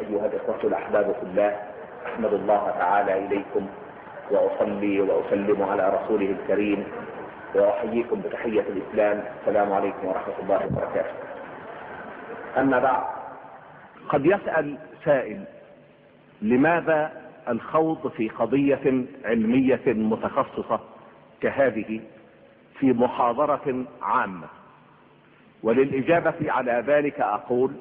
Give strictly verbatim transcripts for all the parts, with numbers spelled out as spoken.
أيها الإخوة الأحباب في الله، أحمد الله تعالى إليكم وأصلي وأسلم على رسوله الكريم وأحييكم بتحية الإسلام. السلام عليكم ورحمة الله وبركاته. أما بعد، قد يسأل سائل: لماذا الخوض في قضية علمية متخصصة كهذه في محاضرة عامة؟ وللإجابة على ذلك أقول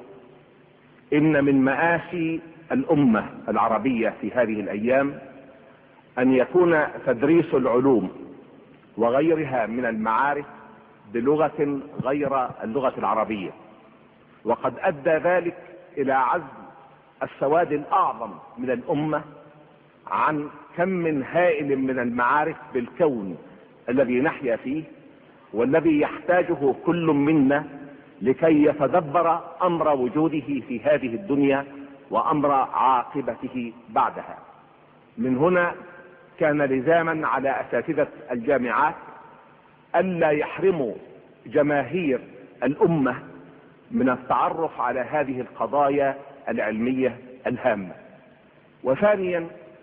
إن من مآسي الأمة العربية في هذه الأيام أن يكون تدريس العلوم وغيرها من المعارف بلغة غير اللغة العربية، وقد أدى ذلك إلى عزل السواد الأعظم من الأمة عن كم هائل من المعارف بالكون الذي نحيا فيه، والذي يحتاجه كل منا لكي يتدبر أمر وجوده في هذه الدنيا وأمر عاقبته بعدها. من هنا كان لزاما على أساتذة الجامعات ألا يحرموا جماهير الأمة من التعرف على هذه القضايا العلمية الهامة. وثانيا،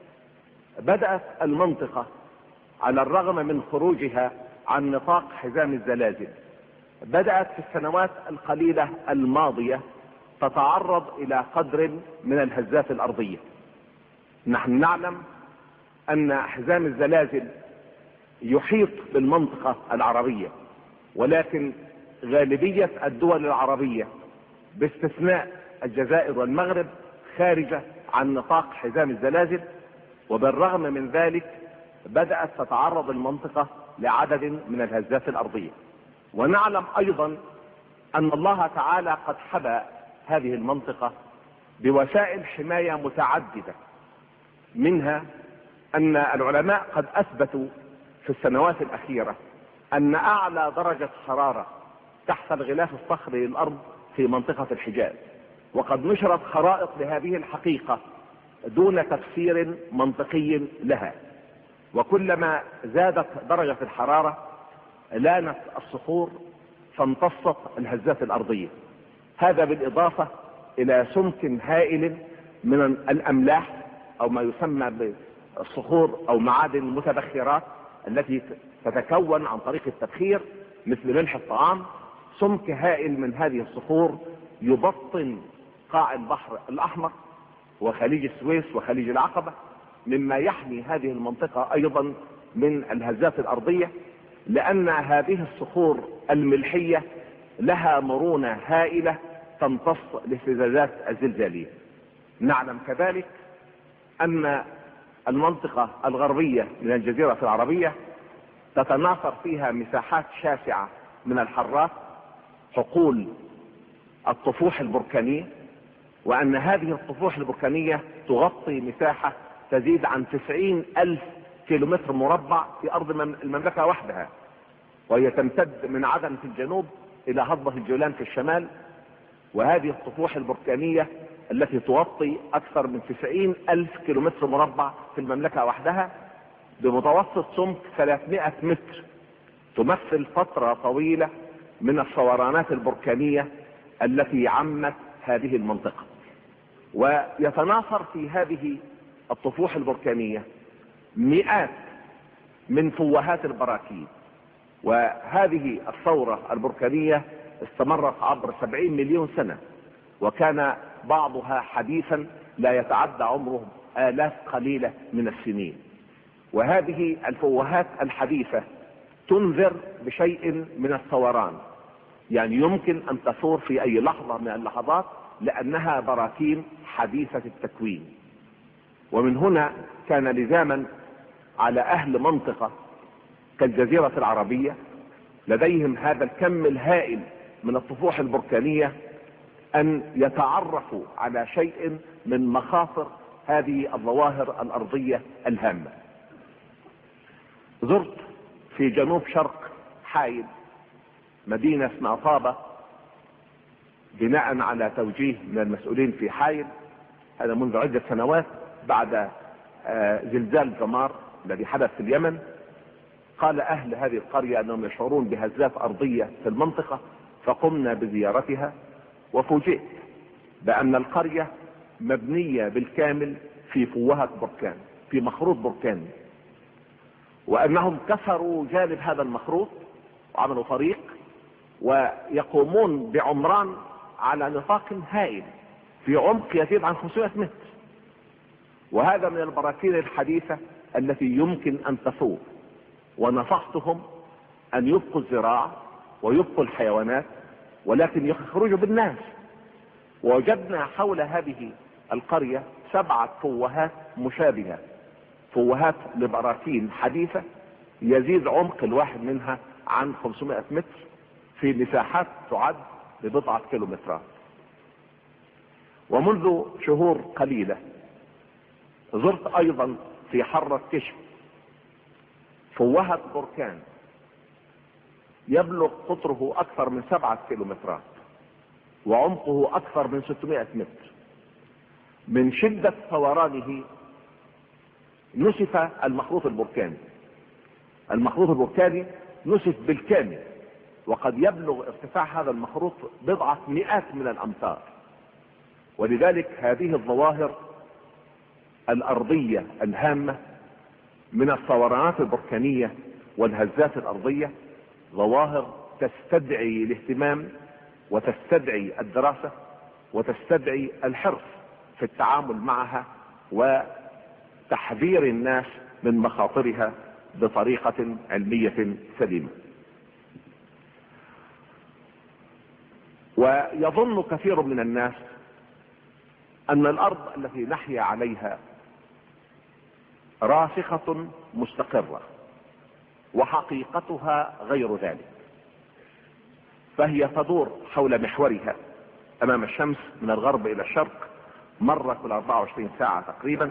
بدأت المنطقة على الرغم من خروجها عن نطاق حزام الزلازل، بدأت في السنوات القليلة الماضية تتعرض إلى قدر من الهزات الأرضية. نحن نعلم أن حزام الزلازل يحيط بالمنطقة العربية، ولكن غالبية الدول العربية باستثناء الجزائر والمغرب خارجة عن نطاق حزام الزلازل، وبالرغم من ذلك بدأت تتعرض المنطقة لعدد من الهزات الأرضية. ونعلم أيضا أن الله تعالى قد حبى هذه المنطقة بوسائل حماية متعددة، منها أن العلماء قد أثبتوا في السنوات الأخيرة أن أعلى درجة حرارة تحت الغلاف الصخري للأرض في منطقة الحجاز، وقد نشرت خرائط لهذه الحقيقة دون تفسير منطقي لها. وكلما زادت درجة الحرارة لانت الصخور فامتصت الهزات الأرضية. هذا بالإضافة إلى سمك هائل من الأملاح أو ما يسمى بالصخور أو معادن المتبخرات التي تتكون عن طريق التبخير مثل ملح الطعام. سمك هائل من هذه الصخور يبطن قاع البحر الأحمر وخليج السويس وخليج العقبة، مما يحمي هذه المنطقة أيضا من الهزات الأرضية، لأن هذه الصخور الملحية لها مرونة هائلة تمتص الاهتزازات الزلزالية. نعلم كذلك أن المنطقة الغربية من الجزيرة العربية تتناثر فيها مساحات شاسعة من الحارات، حقول الطفوح البركانية، وأن هذه الطفوح البركانية تغطي مساحة تزيد عن تسعين ألف كيلومتر مربع في أرض المملكة وحدها، وهي تمتد من عدن في الجنوب إلى هضبة الجولان في الشمال. وهذه الطفوح البركانية التي تغطي أكثر من تسعين ألف كيلومتر مربع في المملكة وحدها بمتوسط سمك ثلاثمائة متر، تمثل فترة طويلة من الفورانات البركانية التي عمت هذه المنطقة. ويتناثر في هذه الطفوح البركانية مئات من فوهات البراكين، وهذه الثورة البركانية استمرت عبر سبعين مليون سنة، وكان بعضها حديثا لا يتعدى عمره آلاف قليلة من السنين. وهذه الفوهات الحديثة تنذر بشيء من الثوران، يعني يمكن أن تثور في أي لحظة من اللحظات لأنها براكين حديثة التكوين. ومن هنا كان لزاما على أهل منطقة كالجزيرة العربية لديهم هذا الكم الهائل من الطفوح البركانية أن يتعرفوا على شيء من مخاطر هذه الظواهر الأرضية الهامة. زرت في جنوب شرق حائل مدينة اسمها طابة بناء على توجيه من المسؤولين في حائل، هذا منذ عدة سنوات بعد زلزال جمار الذي حدث في اليمن. قال أهل هذه القرية أنهم يشعرون بهزات أرضية في المنطقة، فقمنا بزيارتها وفوجئت بأن القرية مبنية بالكامل في فوهة بركان، في مخروط بركاني، وانهم كسروا جانب هذا المخروط وعملوا طريق ويقومون بعمران على نطاق هائل في عمق يزيد عن خمسمائة متر. وهذا من البراكين الحديثة التي يمكن ان تفوق. ونصحتهم ان يبقوا الزراعة ويبقوا الحيوانات، ولكن يخرجوا بالناس. ووجدنا حول هذه القرية سبعة فوهات مشابهة، فوهات لبراكين حديثة يزيد عمق الواحد منها عن خمسمائة متر في مساحات تعد ببضعة كيلومترات. ومنذ شهور قليلة زرت ايضا في حرة كشف فوهة بركان يبلغ قطره اكثر من سبعة كيلومترات وعمقه اكثر من ستمائة متر. من شدة فورانه نسف المخروط البركاني، المخروط البركاني نسف بالكامل، وقد يبلغ ارتفاع هذا المخروط بضعة مئات من الامتار. ولذلك هذه الظواهر الارضية الهامة من الفورانات البركانية والهزات الارضية ظواهر تستدعي الاهتمام وتستدعي الدراسة وتستدعي الحرص في التعامل معها وتحذير الناس من مخاطرها بطريقة علمية سليمة. ويظن كثير من الناس ان الارض التي نحيا عليها راسخة مستقرة، وحقيقتها غير ذلك، فهي تدور حول محورها امام الشمس من الغرب الى الشرق مرة كل اربعة وعشرين ساعة تقريبا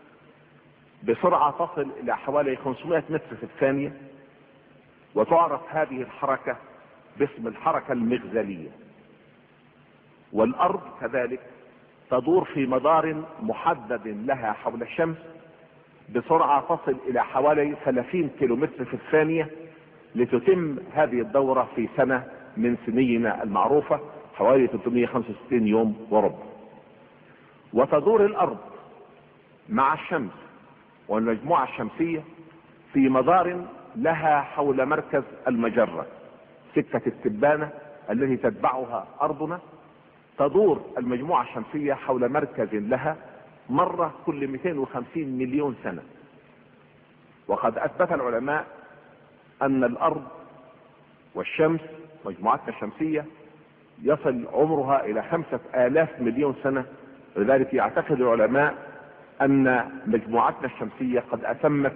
بسرعة تصل الى حوالي خمسمائة متر في الثانية. وتعرف هذه الحركة باسم الحركة المغزلية. والارض كذلك تدور في مدار محدد لها حول الشمس بسرعة تصل الى حوالي ثلاثين كيلومتر في الثانية، لتتم هذه الدورة في سنة من سنينا المعروفة حوالي ثلاثمائة وخمسة وستين يوم وربع. وتدور الارض مع الشمس والمجموعة الشمسية في مدار لها حول مركز المجرة، سكة التبانة التي تتبعها ارضنا. تدور المجموعة الشمسية حول مركز لها مرة كل مئتين وخمسين مليون سنة. وقد اثبت العلماء ان الارض والشمس مجموعتنا الشمسية يصل عمرها الى خمسة الاف مليون سنة. لذلك يعتقد العلماء ان مجموعتنا الشمسية قد اتمت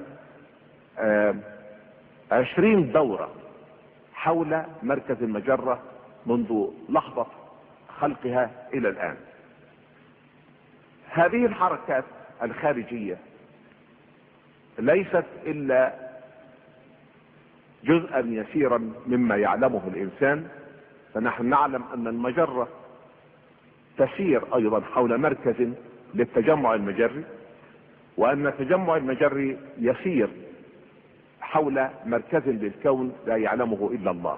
عشرين دورة حول مركز المجرة منذ لحظة خلقها الى الان. هذه الحركات الخارجية ليست الا جزءا يسيرا مما يعلمه الانسان، فنحن نعلم ان المجرة تسير ايضا حول مركز للتجمع المجري، وان التجمع المجري يسير حول مركز للكون لا يعلمه الا الله.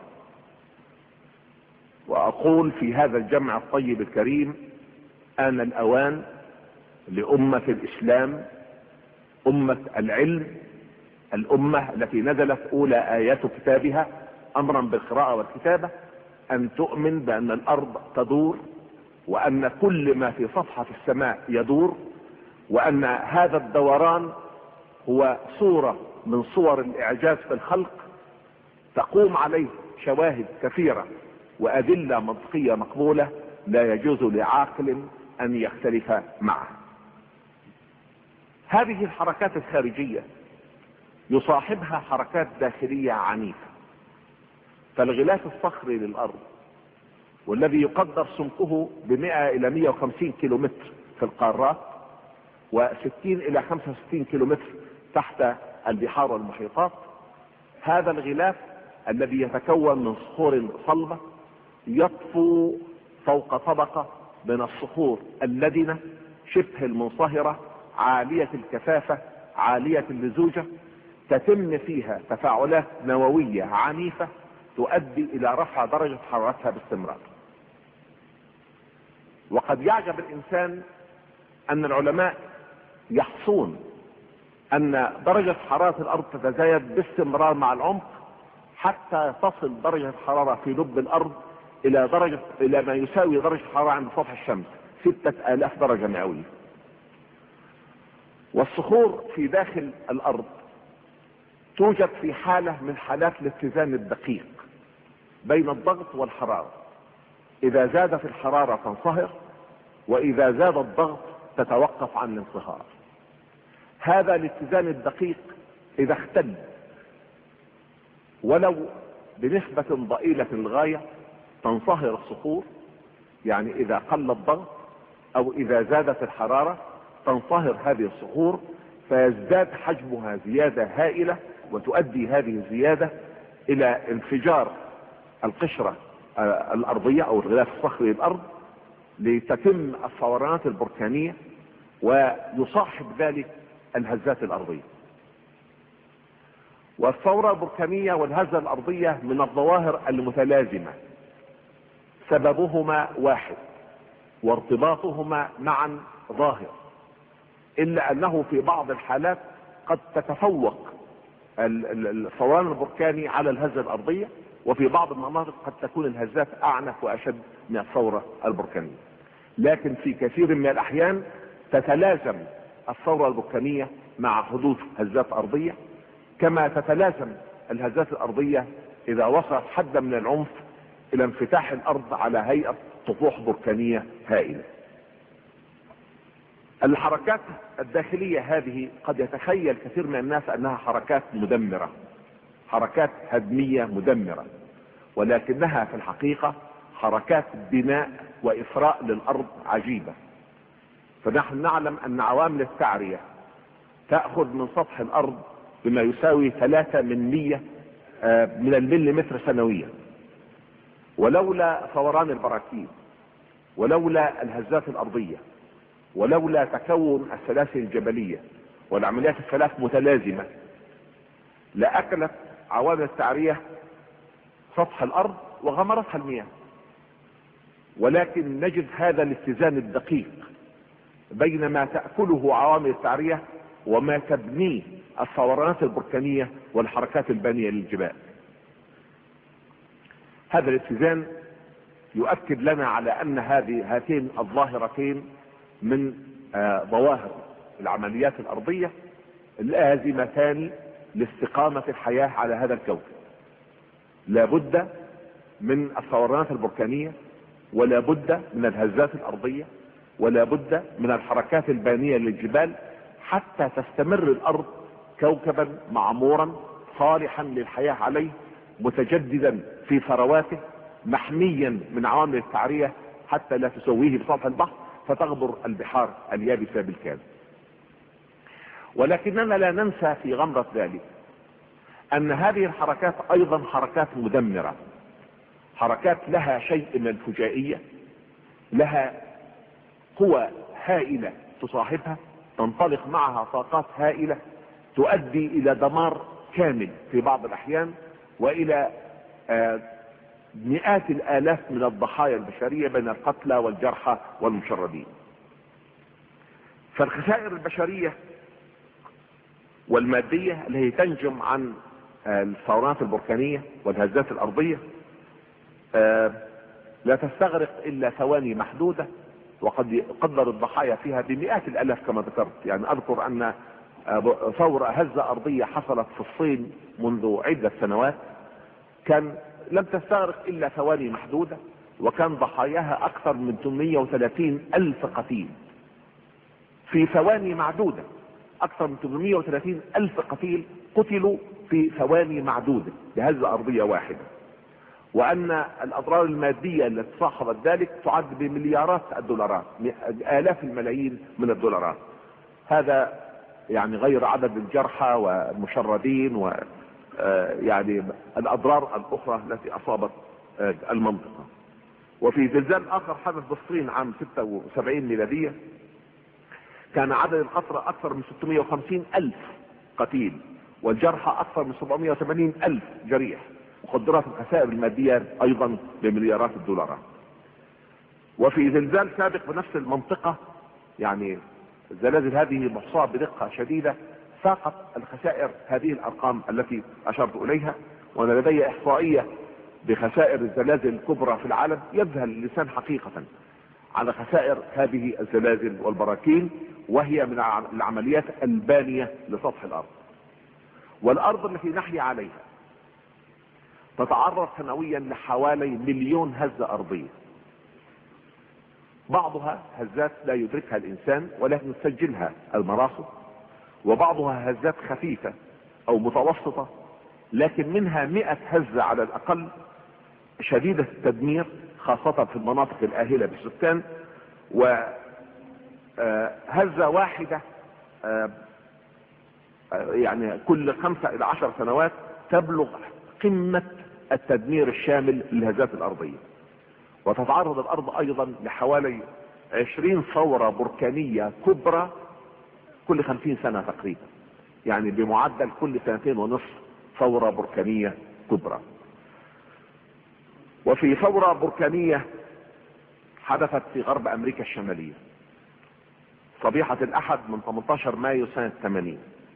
واقول في هذا الجمع الطيب الكريم ان الاوان لامة الاسلام، امة العلم، الامة التي نزلت اولى ايات كتابها امرا بالقراءة والكتابة، ان تؤمن بان الارض تدور، وان كل ما في صفحة السماء يدور، وان هذا الدوران هو صورة من صور الاعجاز في الخلق تقوم عليه شواهد كثيرة وادلة منطقية مقبولة لا يجوز لعاقل ان يختلف معه. هذه الحركات الخارجية يصاحبها حركات داخلية عنيفة. فالغلاف الصخري للارض والذي يقدر سمكه بمئة الى مئة وخمسين كيلومتر في القارات وستين الى خمسة وستين كيلومتر تحت البحار والمحيطات، هذا الغلاف الذي يتكون من صخور صلبة يطفو فوق طبقة من الصخور اللدنة شبه المنصهرة عالية الكثافة عالية اللزوجة، تتم فيها تفاعلات نووية عنيفة تؤدي الى رفع درجة حرارتها باستمرار. وقد يعجب الانسان ان العلماء يحصون ان درجة حرارة الارض تتزايد باستمرار مع العمق حتى تصل درجة الحرارة في لب الارض الى درجة الى ما يساوي درجة الحرارة عند سطح الشمس ستة الاف درجة مئوية. والصخور في داخل الارض توجد في حالة من حالات الاتزان الدقيق بين الضغط والحرارة. اذا زادت الحرارة تنصهر، واذا زاد الضغط تتوقف عن الانصهار. هذا الاتزان الدقيق اذا اختل ولو بنسبة ضئيلة للغاية تنصهر الصخور، يعني اذا قل الضغط او اذا زادت الحرارة تنصهر هذه الصخور فيزداد حجمها زيادة هائلة، وتؤدي هذه الزيادة الى انفجار القشرة الارضية او الغلاف الصخري للارض لتتم الفورانات البركانية، ويصاحب ذلك الهزات الارضية. والثورة البركانية والهزة الارضية من الظواهر المتلازمة، سببهما واحد وارتباطهما معا ظاهر، الا انه في بعض الحالات قد تتفوق الفوران البركاني على الهزة الارضية، وفي بعض المناطق قد تكون الهزات اعنف واشد من الثورة البركانية. لكن في كثير من الاحيان تتلازم الثورة البركانية مع حدوث هزات ارضية، كما تتلازم الهزات الارضية اذا وصلت حدا من العنف الى انفتاح الارض على هيئة طفوح بركانية هائلة. الحركات الداخلية هذه قد يتخيل كثير من الناس انها حركات مدمرة، حركات هدمية مدمرة، ولكنها في الحقيقة حركات بناء وإثراء للأرض عجيبة. فنحن نعلم أن عوامل التعرية تأخذ من سطح الأرض بما يساوي ثلاثة من مية من المليمتر سنويا، ولولا فوران البراكين ولولا الهزات الأرضية ولولا تكون السلاسل الجبلية والعمليات الثلاث متلازمة لأكلت عوامل التعرية سطح الأرض وغمرتها المياه. ولكن نجد هذا الاتزان الدقيق بين ما تأكله عوامل التعرية وما تبنيه الفورانات البركانية والحركات البانية للجبال. هذا الاتزان يؤكد لنا على أن هذه هاتين الظاهرتين من آه ظواهر العمليات الأرضية اللازمتان لاستقامة الحياة على هذا الكوكب. لا بد من الفورانات البركانية، ولا بد من الهزات الأرضية، ولا بد من الحركات البانية للجبال حتى تستمر الأرض كوكبا معمورا صالحا للحياة عليه، متجددا في ثرواته، محميا من عوامل التعرية حتى لا تسويه بسطح البحر فتغبر البحار اليابسة بالكامل. ولكننا لا ننسى في غمرة ذلك أن هذه الحركات أيضا حركات مدمرة، حركات لها شيء من الفجائية، لها قوى هائلة تصاحبها، تنطلق معها طاقات هائلة تؤدي إلى دمار كامل في بعض الأحيان، وإلى آه مئات الآلاف من الضحايا البشرية بين القتلى والجرحى والمشردين. فالخسائر البشرية والمادية التي تنجم عن الفورانات البركانية والهزات الأرضية لا تستغرق إلا ثواني محدودة، وقد يقدر الضحايا فيها بمئات الآلاف كما ذكرت. يعني أذكر أن ثورة هزة أرضية حصلت في الصين منذ عدة سنوات كان لم تستغرق إلا ثواني محدودة، وكان ضحاياها أكثر من ثمانمائة وثلاثين ألف قتيل في ثواني معدودة. أكثر من ثمانمائة وثلاثين ألف قتيل قتلوا في ثواني معدودة بهزة أرضية واحدة، وأن الأضرار المادية التي صاحبت ذلك تعد بمليارات الدولارات، آلاف الملايين من الدولارات. هذا يعني غير عدد الجرحى والمشردين و يعني الأضرار الأخرى التي أصابت المنطقة. وفي زلزال آخر حدث بالصين عام ستة وسبعين ميلادية كان عدد القتلى أكثر من ستمائة وخمسين ألف قتيل، والجرحى أكثر من سبعمائة وثمانين ألف جريح، وقدرت الخسائر المادية أيضا بمليارات الدولارات. وفي زلزال سابق بنفس المنطقة يعني الزلازل هذه محصاة بدقة شديدة فاقت الخسائر هذه الارقام التي اشرت اليها. وانا لدي احصائية بخسائر الزلازل الكبرى في العالم يذهل اللسان حقيقة على خسائر هذه الزلازل والبراكين، وهي من العمليات البانية لسطح الارض. والارض التي نحيا عليها تتعرض سنويا لحوالي مليون هزة ارضية، بعضها هزات لا يدركها الانسان ولكن تسجلها المراصد، وبعضها هزات خفيفة او متوسطة، لكن منها مئة هزة على الاقل شديدة التدمير خاصة في المناطق الاهلة بالسكان. وهزة واحدة يعني كل خمسة الى عشر سنوات تبلغ قمة التدمير الشامل للهزات الارضية. وتتعرض الارض ايضا لحوالي عشرين ثورة بركانية كبرى كل خمسين سنة تقريبا، يعني بمعدل كل سنتين ونصف ثورة بركانية كبرى. وفي ثورة بركانية حدثت في غرب امريكا الشمالية صبيحة الاحد من ثمانية عشر مايو سنة ثمانين،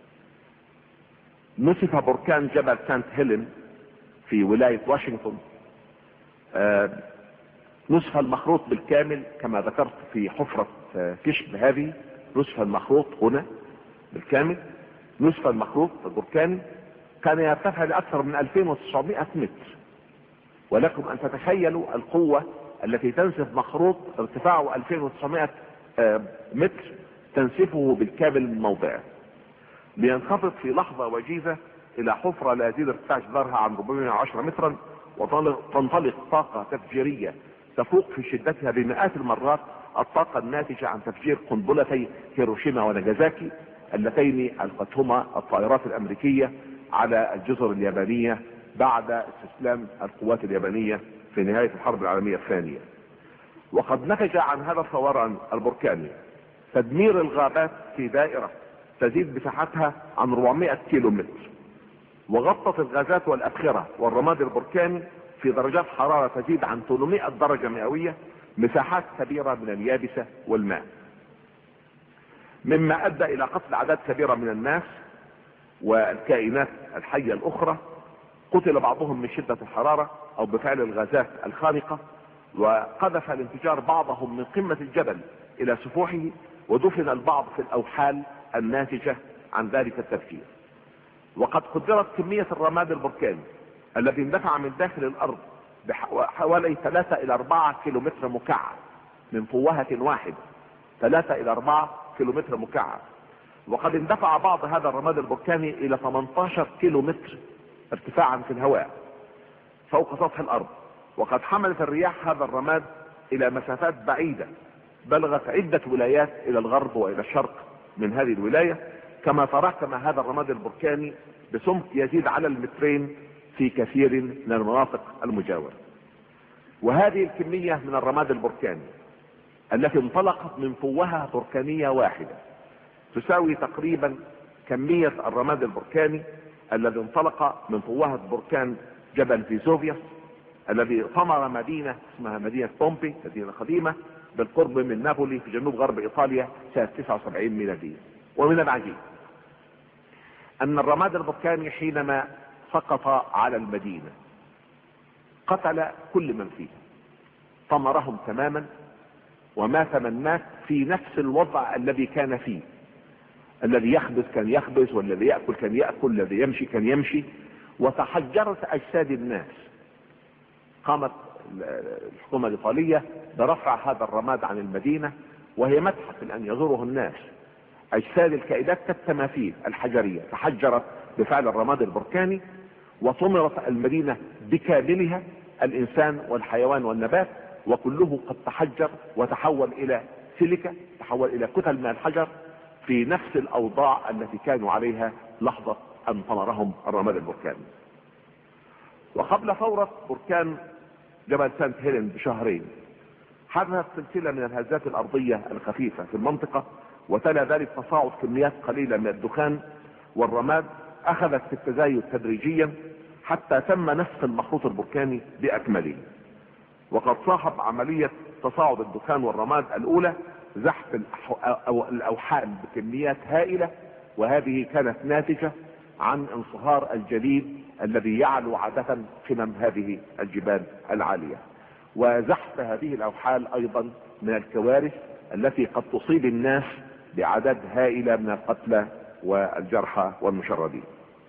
نسف بركان جبل سانت هيلين في ولاية واشنطن. آه نسف المخروط بالكامل كما ذكرت في حفرة آه كشف هذه، نسف المخروط هنا بالكامل. نسف المخروط البركاني كان يرتفع لأكثر من ألفين وتسعمائة متر، ولكم أن تتخيلوا القوة التي تنسف مخروط ارتفاعه ألفين وتسعمائة آه متر تنسفه بالكامل من موضعه، لينخفض في لحظة وجيزة الى حفرة لا يزيد ارتفاع جدارها عن أربعمائة وعشرة مترا، وتنطلق طاقة تفجيرية تفوق في شدتها بمئات المرات الطاقة الناتجة عن تفجير قنبلتي هيروشيما وناجازاكي اللتين القتهما الطائرات الامريكية على الجزر اليابانية بعد استسلام القوات اليابانية في نهاية الحرب العالمية الثانية. وقد نتج عن هذا الفوران البركاني تدمير الغابات في دائرة تزيد مساحتها عن أربعمائة كيلو متر، وغطت الغازات والأبخرة والرماد البركاني في درجات حرارة تزيد عن ثمانمائة درجة مئوية مساحات كبيرة من اليابسة والماء، مما أدى إلى قتل أعداد كبيرة من الناس والكائنات الحية الأخرى. قتل بعضهم من شدة الحرارة أو بفعل الغازات الخانقة، وقذف الانفجار بعضهم من قمة الجبل إلى سفوحه، ودفن البعض في الأوحال الناتجة عن ذلك التفجير. وقد قدرت كمية الرماد البركاني الذي اندفع من داخل الارض بحوالي ثلاثة الى أربعة كيلومتر مكعب من فوهة واحدة، ثلاثة الى أربعة كيلومتر مكعب. وقد اندفع بعض هذا الرماد البركاني الى ثمانية عشر كيلومتر ارتفاعا في الهواء فوق سطح الارض. وقد حملت الرياح هذا الرماد الى مسافات بعيدة بلغت عدة ولايات الى الغرب والى الشرق من هذه الولاية، كما تراكم هذا الرماد البركاني بسمك يزيد على المترين في كثير من المناطق المجاورة. وهذه الكمية من الرماد البركاني التي انطلقت من فوهة بركانية واحدة تساوي تقريبا كمية الرماد البركاني الذي انطلق من فوهة بركان جبل فيزوفيوس الذي ثمر مدينة اسمها مدينة بومبي، مدينة قديمة بالقرب من نابولي في جنوب غرب ايطاليا سنة تسعة وسبعين ميلادية. ومن العجيب ان الرماد البركاني حينما سقط على المدينة قتل كل من فيها، طمرهم تماما، ومات من مات في نفس الوضع الذي كان فيه. الذي يخبز كان يخبز، والذي يأكل كان يأكل، الذي يمشي كان يمشي، وتحجرت اجساد الناس. قامت الحكومة الايطالية برفع هذا الرماد عن المدينة، وهي متحف الان يزوره الناس. اجساد الكائنات كالتماثيل الحجرية تحجرت بفعل الرماد البركاني، وطمرت المدينة بكاملها، الانسان والحيوان والنبات، وكله قد تحجر وتحول الى سيليكا، تحول الى كتل من الحجر في نفس الاوضاع التي كانوا عليها لحظة ان طمرهم الرماد البركاني. وقبل فورة بركان جبل سانت هيلين بشهرين حدثت سلسلة من الهزات الارضية الخفيفة في المنطقة، وتلا ذلك تصاعد كميات قليلة من الدخان والرماد اخذت في التزايد تدريجيا حتى تم نسف المخروط البركاني باكمله. وقد صاحب عملية تصاعد الدخان والرماد الاولى زحف الأوحال بكميات هائلة، وهذه كانت ناتجة عن انصهار الجليد الذي يعلو عادة قمم هذه الجبال العالية. وزحف هذه الأوحال أيضا من الكوارث التي قد تصيب الناس بعدد هائلة من القتلى والجرحى والمشردين.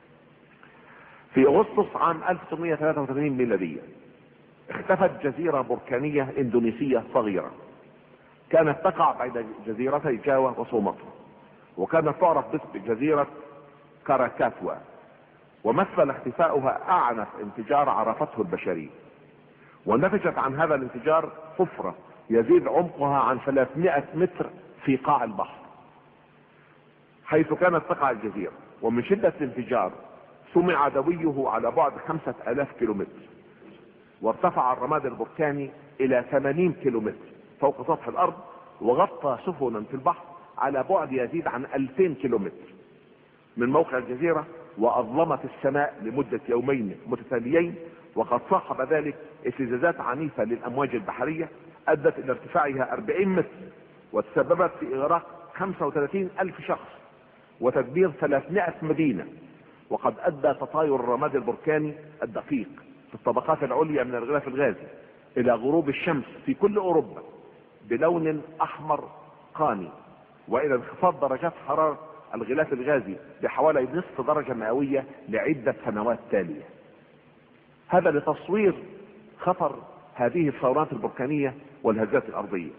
في أغسطس عام ألف وتسعمائة وثلاثة وثمانين ميلادية اختفت جزيرة بركانية اندونيسية صغيرة كانت تقع بين جزيرتي جاوا وسومطرة، وكانت تعرف باسم جزيرة كاراكاتوا، ومثل اختفاؤها اعنف انفجار عرفته البشرية، ونتجت عن هذا الانفجار حفرة يزيد عمقها عن ثلاثمائة متر في قاع البحر حيث كانت تقع الجزيرة. ومن شدة الانفجار سمع دويه على بعد خمسة الاف كيلومتر، وارتفع الرماد البركاني الى ثمانين كيلومتر فوق سطح الارض، وغطى سفنا في البحر على بعد يزيد عن ألفين كيلومتر من موقع الجزيرة، واظلمت السماء لمدة يومين متتاليين. وقد صاحب ذلك اهتزازات عنيفة للامواج البحرية ادت الى ارتفاعها أربعين متر، وتسببت في اغراق خمسة وثلاثين الف شخص وتدمير ثلاثمائة مدينة. وقد ادى تطاير الرماد البركاني الدقيق في الطبقات العليا من الغلاف الغازي الى غروب الشمس في كل اوروبا بلون احمر قاني، والى انخفاض درجات حرارة الغلاف الغازي بحوالي نصف درجة مئوية لعدة سنوات تالية. هذا لتصوير خطر هذه الثورات البركانية والهزات الارضية.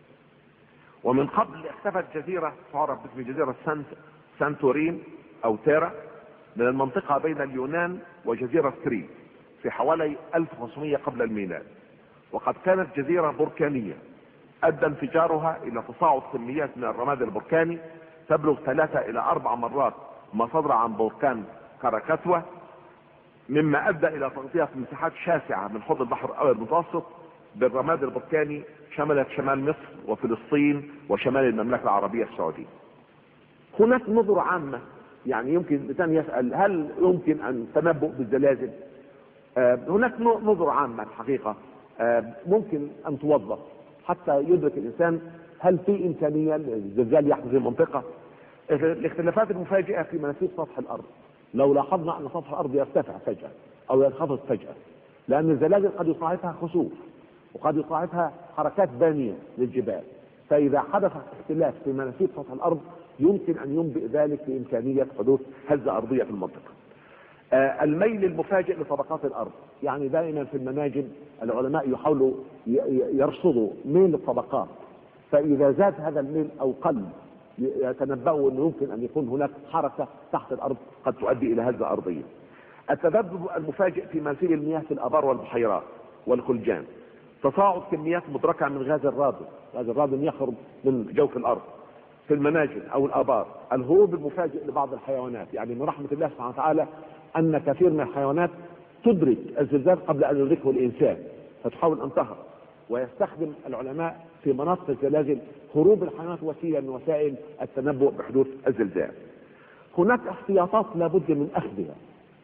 ومن قبل اختفت جزيرة تعرف باسم جزيرة سانت سانتورين او تيرا من المنطقة بين اليونان وجزيرة كريت في حوالي ألف وخمسمائة قبل الميلاد، وقد كانت جزيرة بركانية ادى انفجارها الى تصاعد كميات من الرماد البركاني تبلغ ثلاثة الى اربع مرات ما صدر عن بركان كاراكاتوا، مما ادى الى تغطية مساحات شاسعة من حوض البحر الابيض المتوسط بالرماد البركاني، شملت شمال مصر وفلسطين وشمال المملكة العربية السعودية. هناك نظرة عامة، يعني يمكن الانسان يسأل هل يمكن ان تنبؤ بالزلازل؟ آه هناك نظرة عامة الحقيقة آه ممكن ان توظف حتى يدرك الانسان هل في امكانية للزلزال يحدث في المنطقة. الاختلافات المفاجئة في مناسيب سطح الارض، لو لاحظنا ان سطح الارض يرتفع فجأة او ينخفض فجأة، لان الزلازل قد يصاحبها خسوف وقد يصاحبها حركات بانية للجبال، فاذا حدث اختلاف في مناسيب سطح الارض يمكن ان ينبئ ذلك بامكانية حدوث هزة ارضية في المنطقة. آه الميل المفاجئ لطبقات الارض، يعني دائما في المناجم العلماء يحاولوا يرصدوا ميل الطبقات، فاذا زاد هذا الميل او قل يتنبؤوا انه يمكن ان يكون هناك حركة تحت الارض قد تؤدي الى هزة ارضية. التذبذب المفاجئ في منسيب المياه في الابار والبحيرات والخلجان، تصاعد كميات مدركة من غاز الرادون، غاز الرادون يخرج من جوف الارض في المناجم او الابار. الهروب المفاجئ لبعض الحيوانات، يعني من رحمة الله سبحانه وتعالى ان كثير من الحيوانات تدرك الزلزال قبل ان يدركه الانسان فتحاول ان تهرب، ويستخدم العلماء في مناطق الزلازل هروب الحيوانات وسيلة من وسائل التنبؤ بحدوث الزلزال. هناك احتياطات لابد من اخذها: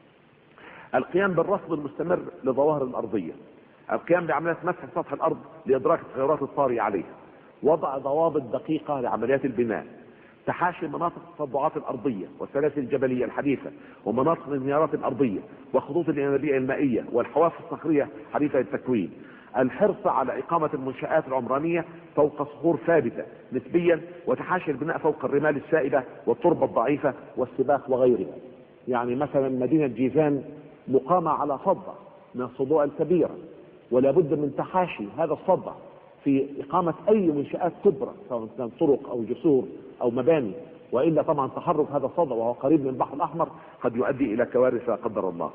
القيام بالرصد المستمر لظواهر الارضية، القيام بعملية مسح سطح الارض لادراك التغيرات الطارئة عليها، وضع ضوابط دقيقة لعمليات البناء، تحاشي مناطق التصدعات الارضية والسلاسل الجبلية الحديثة ومناطق الانهيارات الارضية وخطوط الينابيع المائية والحواف الصخرية حديثة التكوين، الحرص على اقامة المنشآت العمرانية فوق صخور ثابتة نسبيا، وتحاشي البناء فوق الرمال السائبة والتربة الضعيفة والسباخ وغيرها. يعني مثلا مدينة جيزان مقامة على صدع من الصدوع الكبيرة، ولا بد من تحاشي هذا الصدع في اقامة اي منشآت كبرى سواء كانت طرق او جسور او مباني، والا طبعا تحرك هذا الصدع وهو قريب من البحر الاحمر قد يؤدي الى كوارث لا قدر الله.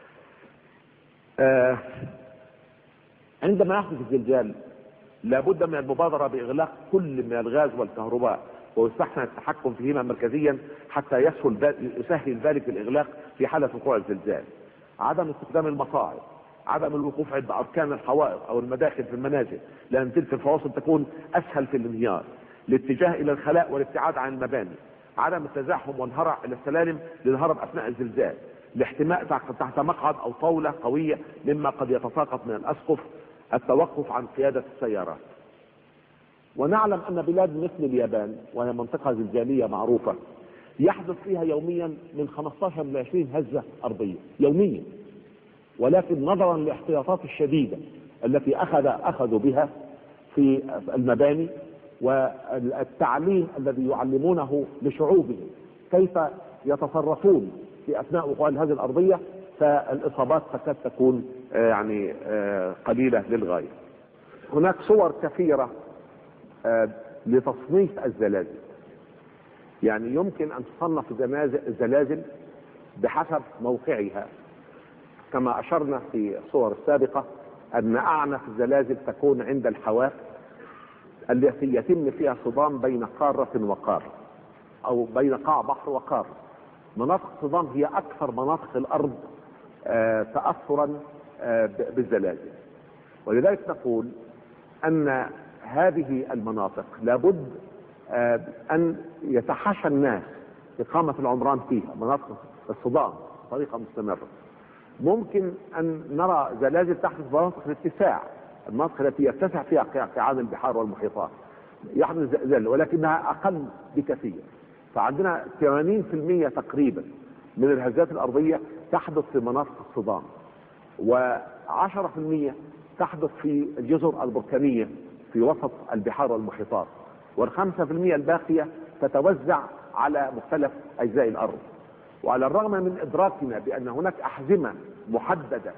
آه عندما يحدث الزلزال لابد من المبادرة باغلاق كل من الغاز والكهرباء، ويستحسن التحكم فيهما مركزيا حتى يسهل يسهل ذلك الاغلاق في حالة وقوع الزلزال. عدم استخدام المصاعد، عدم الوقوف عند اركان الحوائط او المداخل في المنازل لان تلك الفواصل تكون اسهل في الانهيار، الاتجاه الى الخلاء والابتعاد عن المباني، عدم التزاحم والهرع الى السلالم للهرب اثناء الزلزال، الاحتماء تحت مقعد او طاولة قوية مما قد يتساقط من الاسقف، التوقف عن قيادة السيارات. ونعلم أن بلاد مثل اليابان وهي منطقة زلزالية معروفة يحدث فيها يوميا من خمستاشر ل عشرين هزة أرضية يوميا، ولكن نظرا للاحتياطات الشديدة التي أخذ أخذوا بها في المباني والتعليم الذي يعلمونه لشعوبهم كيف يتصرفون في أثناء وقوع الهزة الأرضية، فالإصابات تكاد تكون يعني قليلة للغاية. هناك صور كثيرة لتصنيف الزلازل، يعني يمكن أن تصنف الزلازل بحسب موقعها، كما أشرنا في الصور السابقة أن أعنف الزلازل تكون عند الحواف التي يتم فيها صدام بين قارة وقارة أو بين قاع بحر وقارة. مناطق الصدام هي أكثر مناطق الأرض تأثرا بالزلازل، ولذلك نقول أن هذه المناطق لابد أن يتحاشى الناس إقامة العمران فيها، مناطق الصدام بطريقة مستمرة. ممكن أن نرى زلازل تحدث في مناطق الاتساع، المناطق التي يتسع فيها قيعان البحار والمحيطات يحدث زلزال، ولكنها أقل بكثير. فعندنا ثمانين بالمئة تقريبا من الهزات الأرضية تحدث في مناطق الصدام، وعشرة بالمئة تحدث في الجزر البركانية في وسط البحار والمحيطات، والخمسة بالمئة الباقية تتوزع على مختلف أجزاء الأرض. وعلى الرغم من إدراكنا بأن هناك أحزمة محددة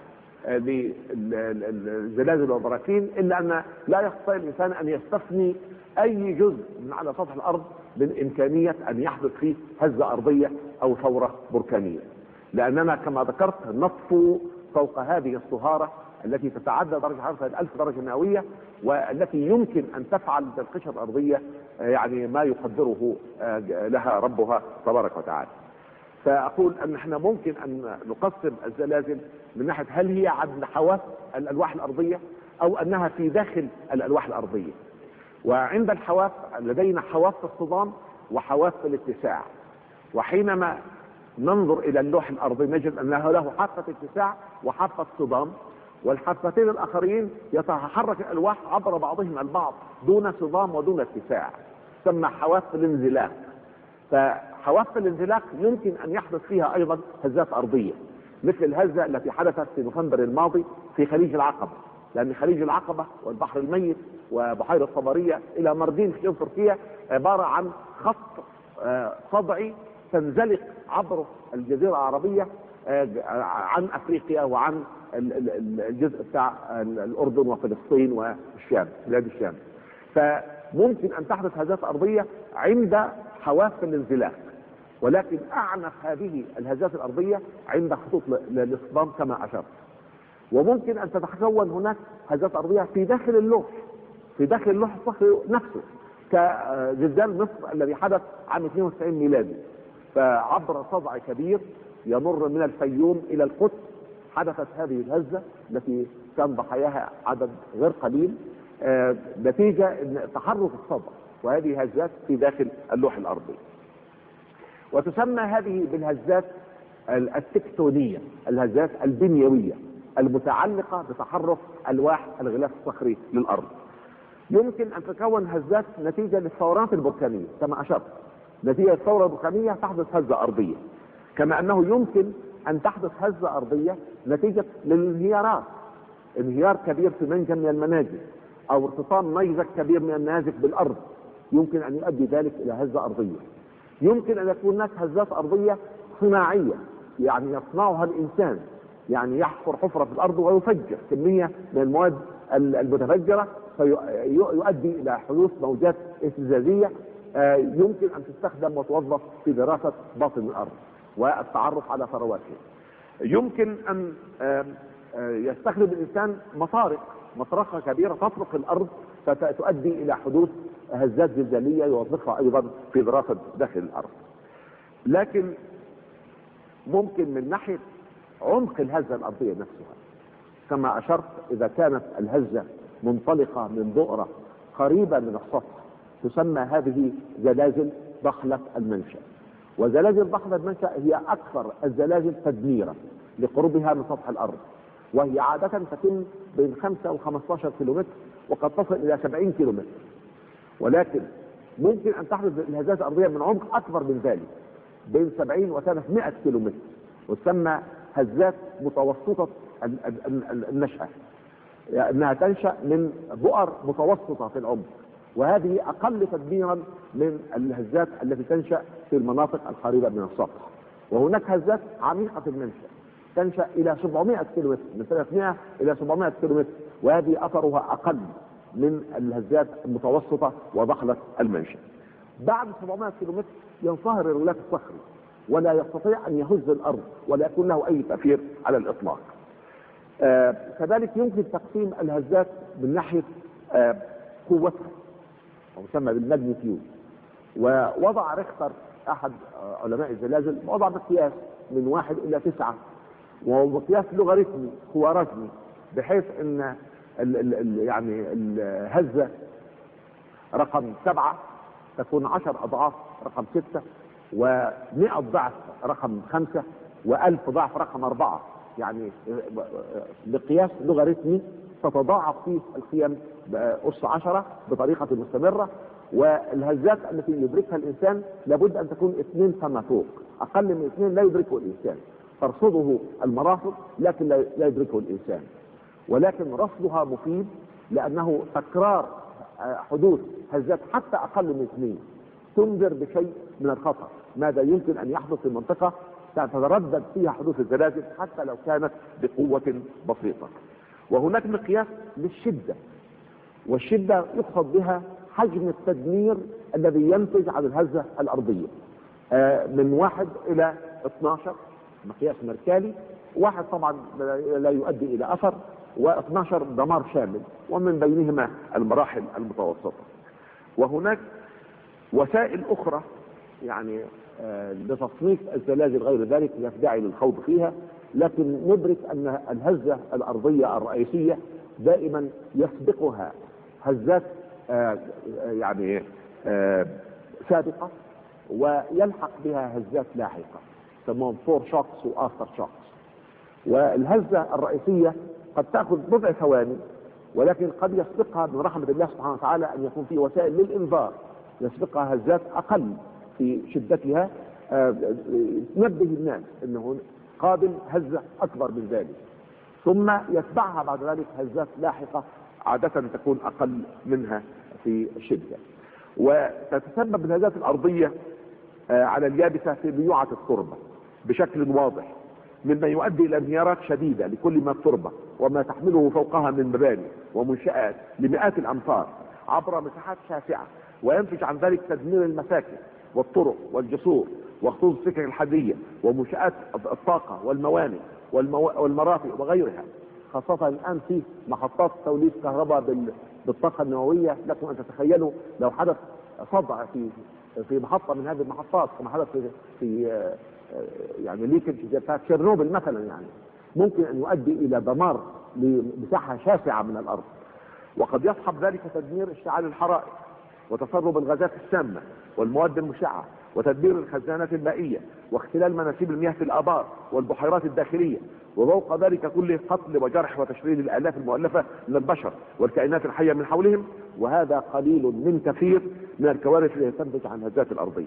للزلازل والبراكين، إلا أن لا يستطيع الإنسان أن يستثني أي جزء من على سطح الأرض من إمكانية أن يحدث فيه هزة أرضية أو ثورة بركانية، لأننا كما ذكرت نطفو فوق هذه الصهارة التي تتعدى درجة حرارة ألف درجة مئوية، والتي يمكن أن تفعل بالقشرة الأرضية يعني ما يقدره لها ربها تبارك وتعالى. فأقول أن احنا ممكن أن نقسم الزلازل من ناحية هل هي عند حواف الألواح الأرضية أو أنها في داخل الألواح الأرضية. وعند الحواف لدينا حواف الصدام وحواف الاتساع، وحينما ننظر إلى اللوح الأرضي نجد أنه له حافة اتساع وحافة صدام، والحافتين الآخرين يتحرك الألواح عبر بعضهم البعض دون صدام ودون اتساع، تسمى حواف الانزلاق. فحواف الانزلاق يمكن أن يحدث فيها أيضا هزات أرضية، مثل الهزة التي حدثت في نوفمبر الماضي في خليج العقبة، لأن خليج العقبة والبحر الميت وبحيرة طبرية إلى مردين في تركيا عبارة عن خط صدعي تنزلق عبر الجزيرة العربية عن أفريقيا وعن الجزء بتاع الأردن وفلسطين والشام، بلاد الشام. فممكن أن تحدث هزات أرضية عند حواف الانزلاق، ولكن أعنف هذه الهزات الأرضية عند خطوط الاصطدام كما أشرت. وممكن أن تتكون هناك هزات أرضية في داخل اللوح، في داخل اللوح الصخري نفسه، كزلزال مصر الذي حدث عام اثنين وتسعين ميلادي، فعبر صدع كبير يمر من الفيوم إلى القدس حدثت هذه الهزة التي كان ضحاياها عدد غير قليل آه نتيجة تحرك الصدع، وهذه هزات في داخل اللوح الأرضي. وتسمى هذه بالهزات التكتونية، الهزات البنيوية المتعلقة بتحرك ألواح الغلاف الصخري للأرض. يمكن أن تكون هزات نتيجة للثورات البركانية كما أشرت، نتيجة الثورة البركانية تحدث هزة أرضية، كما أنه يمكن أن تحدث هزة أرضية نتيجة للانهيارات، انهيار كبير في منجم من المناجم أو ارتطام نيزك كبير من النيازك بالأرض يمكن أن يؤدي ذلك إلى هزة أرضية. يمكن أن يكون هناك هزات أرضية صناعية، يعني يصنعها الإنسان، يعني يحفر حفرة في الأرض ويفجر كمية من المواد المتفجرة فيؤدي إلى حدوث موجات اهتزازية يمكن أن تستخدم وتوظف في دراسة باطن الأرض والتعرف على ثرواتها. يمكن أن يستخدم الإنسان مطارق، مطرقة كبيرة تطرق الأرض فتؤدي إلى حدوث هزات زلزالية يوظفها أيضا في دراسة داخل الأرض. لكن ممكن من ناحية عمق الهزة الأرضية نفسها كما أشرت، إذا كانت الهزة منطلقة من بؤرة قريبة من السطح تسمى هذه زلازل ضخلة المنشأ. وزلازل ضخلة المنشأ هي أكثر الزلازل تدميرا لقربها من سطح الأرض، وهي عادة تتم بين خمسة وخمسة عشر كيلومتر وقد تصل إلى سبعين كيلومتر. ولكن ممكن ان تحدث الهزات الارضيه من عمق اكبر من ذلك، بين سبعين وثلاثمائة كيلو متر، وتسمى هزات متوسطه النشأة، يعني انها تنشأ من بؤر متوسطه في العمق، وهذه اقل تدميرا من الهزات التي تنشأ في المناطق القريبه من السطح. وهناك هزات عميقه المنشأ تنشأ الى سبعمائة كيلو متر، من ثلاثمائة الى سبعمائة كيلو متر، وهذه اثرها اقل من الهزات المتوسطه وضخمه المنشأ. بعد سبعمائة كيلو متر ينصهر الغلاف الصخري ولا يستطيع ان يهز الارض ولا يكون له اي تاثير على الاطلاق. آه كذلك يمكن تقسيم الهزات من ناحيه آه قوتها، او يسمى بالماجنتيود. ووضع ريختر احد آه علماء الزلازل وضع مقياس من واحد الى تسعه، وهو مقياس لوغاريتمي خوارزمي، بحيث ان ال ال ال يعني الهزه رقم سبعه تكون عشر اضعاف رقم سته، ومئة ضعف رقم خمسه، والف ضعف رقم اربعه، يعني بقياس لوغاريتمي تتضاعف فيه القيم بأس عشرة بطريقه مستمره. والهزات التي يدركها الانسان لابد ان تكون اثنين فما فوق، اقل من اثنين لا يدركه الانسان، ترصده المراصد لكن لا يدركه الانسان. ولكن رصدها مفيد لانه تكرار حدوث هزات حتى اقل من اثنين تنذر بشيء من الخطر، ماذا يمكن ان يحدث في المنطقه تتردد فيها حدوث الزلازل حتى لو كانت بقوه بسيطه. وهناك مقياس للشده، والشده يقصد بها حجم التدمير الذي ينتج عن الهزه الارضيه، من واحد الى اثناشر مقياس مركالي، واحد طبعا لا يؤدي الى اثر، واثناشر دمار شامل، ومن بينهما المراحل المتوسطه. وهناك وسائل اخرى يعني آه لتصنيف الزلازل غير ذلك، لا داعي للخوض فيها، لكن ندرك ان الهزه الارضيه الرئيسيه دائما يسبقها هزات آه يعني آه سابقه، ويلحق بها هزات لاحقه يسموهم فور شوكس وافتر شوكس. والهزه الرئيسيه قد تاخذ بضع ثواني، ولكن قد يسبقها من رحمه الله سبحانه وتعالى ان يكون في وسائل للانذار يسبقها هزات اقل في شدتها تنبه الناس انه قابل هزه اكبر من ذلك، ثم يتبعها بعد ذلك هزات لاحقه عاده تكون اقل منها في الشده. وتتسبب الهزات الارضيه على اليابسه في بيوعه التربه بشكل واضح، مما يؤدي الى انهيارات شديده لكل ما التربه وما تحمله فوقها من مباني ومنشآت لمئات الامتار عبر مساحات شاسعه، وينتج عن ذلك تدمير المساكن والطرق والجسور وخطوط السكك الحديديه ومنشآت الطاقه والموانئ والمو... والمرافق وغيرها، خاصه الان في محطات توليد كهرباء بالطاقه النوويه. لكم ان تتخيلوا لو حدث صدع في في محطه من هذه المحطات كما حدث في, في يعني ليكج بتاعت تشيرنوبل مثلا، يعني ممكن ان يؤدي الى دمار لمساحه شاسعه من الارض. وقد يصحب ذلك تدمير اشتعال الحرائق وتسرب الغازات السامه والمواد المشعه وتدمير الخزانات المائيه واختلال مناسيب المياه في الابار والبحيرات الداخليه، وفوق ذلك كله قتل وجرح وتشريد الالاف المؤلفه من البشر والكائنات الحيه من حولهم، وهذا قليل من كثير من الكوارث التي تنتج عن الهزات الارضيه.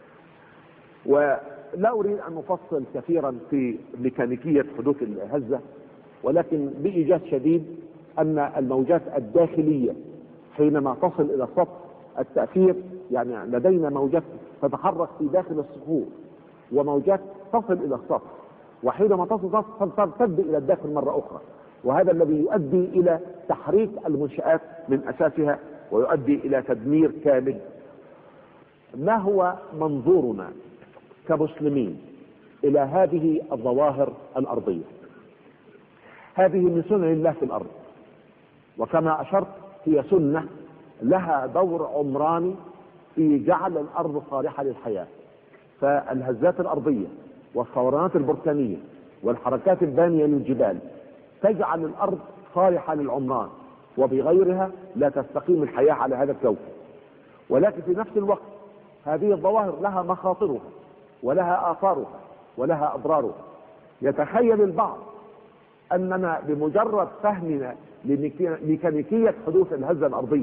ولا اريد ان افصل كثيرا في ميكانيكيه حدوث الهزه، ولكن بايجاز شديد ان الموجات الداخليه حينما تصل الى السطح التاثير، يعني لدينا موجات تتحرك في داخل الصخور وموجات تصل الى السطح، وحينما تصل ترتد الى الداخل مره اخرى، وهذا الذي يؤدي الى تحريك المنشآت من اساسها ويؤدي الى تدمير كامل. ما هو منظورنا كمسلمين الى هذه الظواهر الارضيه؟ هذه من سنن الله في الارض، وكما اشرت هي سنه لها دور عمراني في جعل الارض صالحه للحياه. فالهزات الارضيه والفورانات البركانيه والحركات البانيه للجبال تجعل الارض صالحه للعمران، وبغيرها لا تستقيم الحياه على هذا الكوكب. ولكن في نفس الوقت هذه الظواهر لها مخاطرها ولها آثارها ولها أضرارها. يتخيل البعض أننا بمجرد فهمنا لميكانيكية حدوث الهزة الأرضية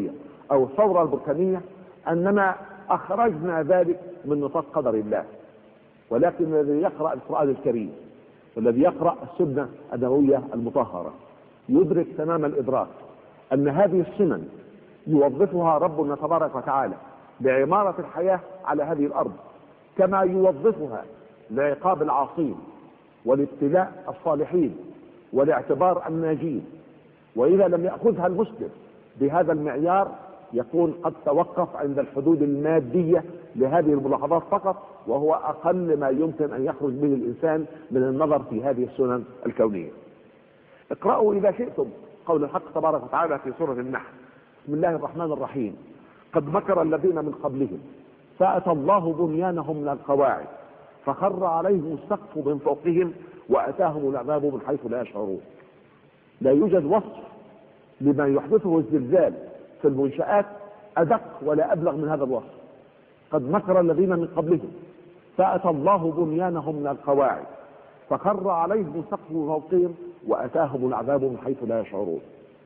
او الثورة البركانية اننا اخرجنا ذلك من نطاق قدر الله، ولكن الذي يقرأ القرآن الكريم والذي يقرأ السنة النبوية المطهرة يدرك تمام الادراك ان هذه السنن يوظفها ربنا تبارك وتعالى لعمارة الحياة على هذه الارض، كما يوظفها لعقاب العاصين والابتلاء الصالحين والاعتبار الناجين. واذا لم يأخذها المسلم بهذا المعيار يكون قد توقف عند الحدود المادية لهذه الملاحظات فقط، وهو اقل ما يمكن ان يخرج به الانسان من النظر في هذه السنن الكونية. اقرأوا اذا شئتم قول الحق تبارك وتعالى في سورة النحل: بسم الله الرحمن الرحيم: قد مكر الذين من قبلهم فأتى الله بنيانهم من القواعد فخر عليهم السقف من فوقهم وأتاهم العذاب من حيث لا يشعرون. لا يوجد وصف لما يحدثه الزلزال في المنشآت أدق ولا أبلغ من هذا الوصف. قد مكر الذين من قبلهم فأتى الله بنيانهم من القواعد فخر عليهم السقف من فوقهم وأتاهم العذاب من حيث لا يشعرون.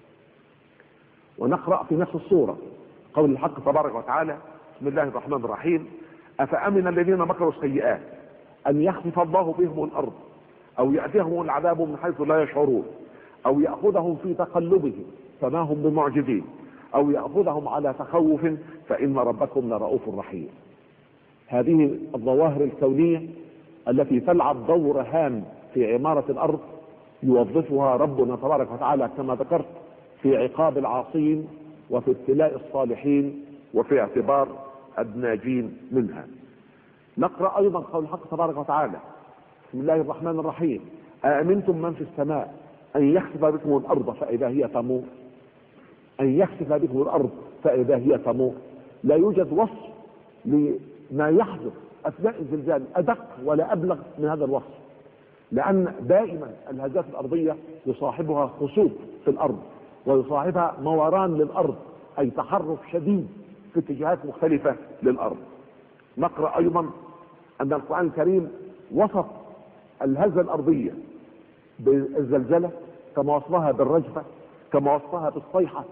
ونقرأ في نفس السورة قول الحق تبارك وتعالى: بسم الله الرحمن الرحيم: أفأمن الذين مكروا السيئات أن يخسف الله بهم الأرض أو يأتيهم العذاب من حيث لا يشعرون أو يأخذهم في تقلبهم فما هم بمعجزين أو يأخذهم على تخوف فإن ربكم لرؤوف رحيم. هذه الظواهر الكونية التي تلعب دور هام في عمارة الأرض يوظفها ربنا تبارك وتعالى كما ذكرت في عقاب العاصين وفي ابتلاء الصالحين وفي اعتبار الناجين منها. نقرأ أيضا قول الحق تبارك وتعالى: بسم الله الرحمن الرحيم: أأمنتم من في السماء أن يخسف بكم الأرض فإذا هي تمور أن يخسف بكم الأرض فإذا هي تمور. لا يوجد وصف لما يحدث أثناء الزلزال أدق ولا أبلغ من هذا الوصف، لأن دائما الهزات الأرضية يصاحبها خسوف في الأرض ويصاحبها موران للأرض، أي تحرك شديد في اتجاهات مختلفة للأرض. نقرأ أيضا أن القرآن الكريم وصف الهزة الأرضية بالزلزلة كما وصفها بالرجفة كما وصفها بالصيحة،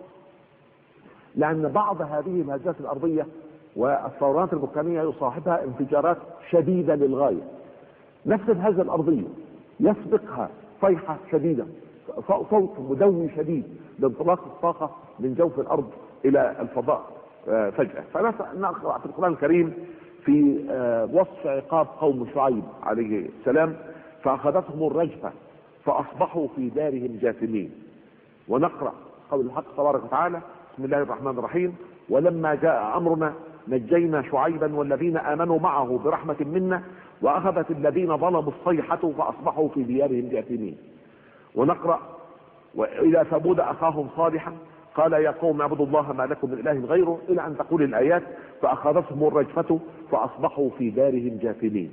لأن بعض هذه الهزات الأرضية والثورات البركانية يصاحبها انفجارات شديدة للغاية. نفس الهزة الأرضية يسبقها صيحة شديدة، صوت مدوي شديد لانطلاق الطاقة من جوف الأرض إلى الفضاء فجأة. فنقرأ في القرآن الكريم في وصف عقاب قوم شعيب عليه السلام: فأخذتهم الرجفة فأصبحوا في دارهم جاثمين. ونقرأ قول الحق تبارك وتعالى: بسم الله الرحمن الرحيم: ولما جاء أمرنا نجينا شعيبا والذين آمنوا معه برحمة منا وأخذت الذين ظلموا الصيحة فأصبحوا في ديارهم جاثمين. ونقرأ: وإلى ثمود أخاهم صالحا قال يا قوم اعبدوا الله ما لكم من إله غيره إلى أن تقول الآيات: فأخذتهم الرجفة فأصبحوا في دارهم جاثمين.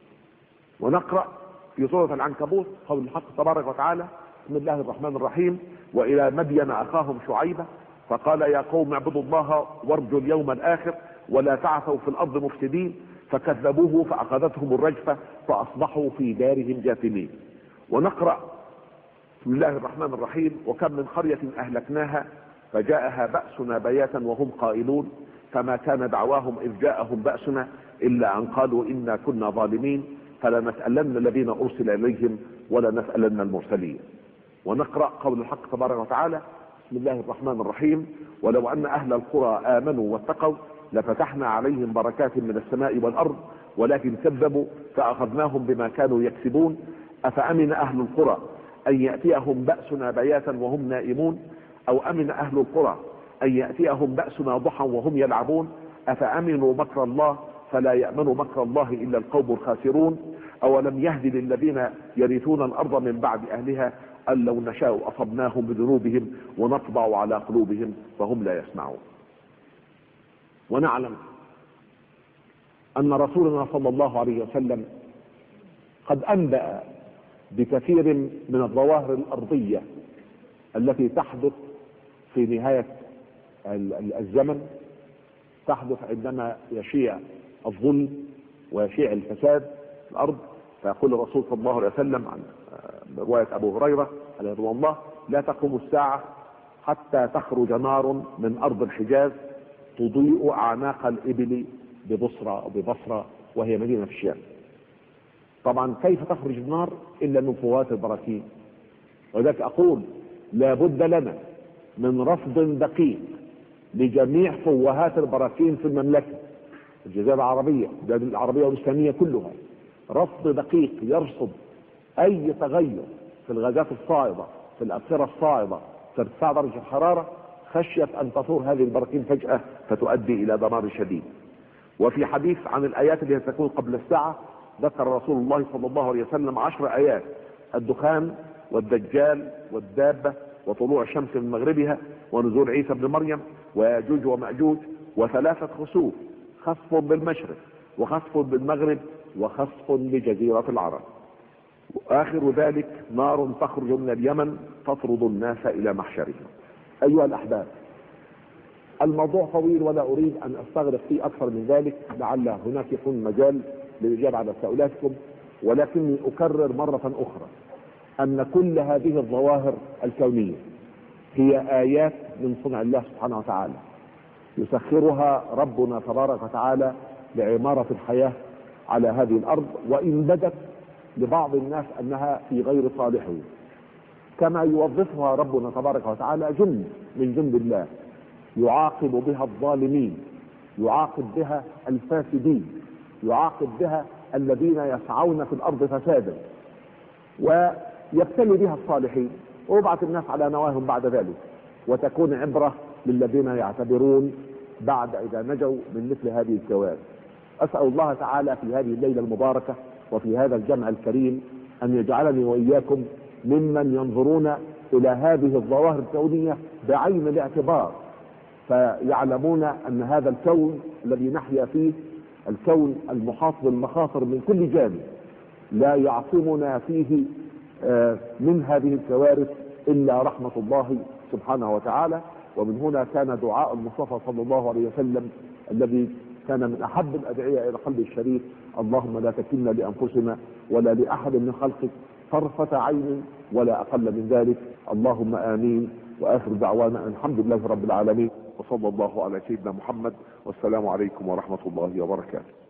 ونقرأ في سورة العنكبوت قول الحق تبارك وتعالى: بسم الله الرحمن الرحيم: وإلى مدين أخاهم شعيبا فقال يا قوم اعبدوا الله وارجوا اليوم الآخر ولا تعثوا في الأرض مفسدين فكذبوه فأخذتهم الرجفة فأصبحوا في دارهم جاثمين. ونقرأ بسم الله الرحمن الرحيم: وكم من قرية أهلكناها فجاءها بأسنا بياتا وهم قائلون فما كان دعواهم إذ جاءهم بأسنا إلا أن قالوا إنا كنا ظالمين فلنسألن الذين أرسل إليهم ولنسألن المرسلين. ونقرأ قول الحق تبارك وتعالى: بسم الله الرحمن الرحيم: ولو أن أهل القرى آمنوا واتقوا لفتحنا عليهم بركات من السماء والأرض ولكن كذبوا فأخذناهم بما كانوا يكسبون أفأمن أهل القرى أن يأتيهم بأسنا بياتا وهم نائمون أو أمن أهل القرى أن يأتيهم بأسنا ضحى وهم يلعبون أفأمنوا مكر الله فلا يأمن مكر الله إلا القوم الخاسرون أولم يهد للذين يرثون الأرض من بعد أهلها أن لو نشاء أصبناهم بذنوبهم ونطبع على قلوبهم فهم لا يسمعون. ونعلم أن رسولنا صلى الله عليه وسلم قد أنبأ بكثير من الظواهر الأرضية التي تحدث في نهاية الزمن، تحدث عندما يشيع الظلم ويشيع الفساد في الأرض. فيقول الرسول صلى الله عليه وسلم عن رواية أبو هريرة عليه رضوان الله: لا تقوم الساعة حتى تخرج نار من ارض الحجاز تضيء اعناق الابل ببصرى او ببصرة وهي مدينة في الشام. طبعا كيف تخرج النار الا من فوات البراكين؟ ولذلك اقول لا بد لنا من رصد دقيق لجميع فوهات البراكين في المملكة، الجزيرة العربية، البلاد العربية والإسلامية كلها، رصد دقيق يرصد أي تغير في الغازات الصاعدة، في الأبخرة الصاعدة، في ارتفاع درجة الحرارة، خشية أن تثور هذه البراكين فجأة فتؤدي إلى دمار شديد. وفي حديث عن الآيات التي تكون قبل الساعة ذكر رسول الله صلى الله عليه وسلم عشر آيات: الدخان والدجال والدابة وطلوع الشمس من مغربها ونزول عيسى بن مريم وياجوج وماجوج وثلاثة خسوف، خسف بالمشرق وخسف بالمغرب وخسف بجزيرة العرب، وآخر ذلك نار تخرج من اليمن تطرد الناس إلى محشرهم. أيها الأحباب، الموضوع طويل ولا أريد أن أستغرق فيه أكثر من ذلك، لعل هناك يكون مجال للإجابة على تساؤلاتكم، ولكني أكرر مرة أخرى أن كل هذه الظواهر الكونية هي آيات من صنع الله سبحانه وتعالى يسخرها ربنا تبارك وتعالى لعمارة الحياة على هذه الأرض، وإن بدت لبعض الناس أنها في غير صالحه، كما يوظفها ربنا تبارك وتعالى جند من جند الله يعاقب بها الظالمين، يعاقب بها الفاسدين، يعاقب بها الذين يسعون في الأرض فسادا، ويبتلي بها الصالحين ويبعث الناس على نواهم بعد ذلك، وتكون عبرة للذين يعتبرون بعد إذا نجوا من مثل هذه الكوارث. أسأل الله تعالى في هذه الليلة المباركة وفي هذا الجمع الكريم أن يجعلني وإياكم ممن ينظرون إلى هذه الظواهر الكونية بعين الاعتبار، فيعلمون أن هذا الكون الذي نحيا فيه الكون المحاط بالمخاطر من كل جانب، لا يعصمنا فيه من هذه الكوارث إلا رحمة الله سبحانه وتعالى. ومن هنا كان دعاء المصطفى صلى الله عليه وسلم الذي كان من أحب الأدعية إلى قلب الشريف: اللهم لا تكلنا لأنفسنا ولا لأحد من خلقك طرفة عين ولا أقل من ذلك، اللهم آمين. وآخر دعوانا الحمد لله رب العالمين، وصلى الله على سيدنا محمد، والسلام عليكم ورحمة الله وبركاته.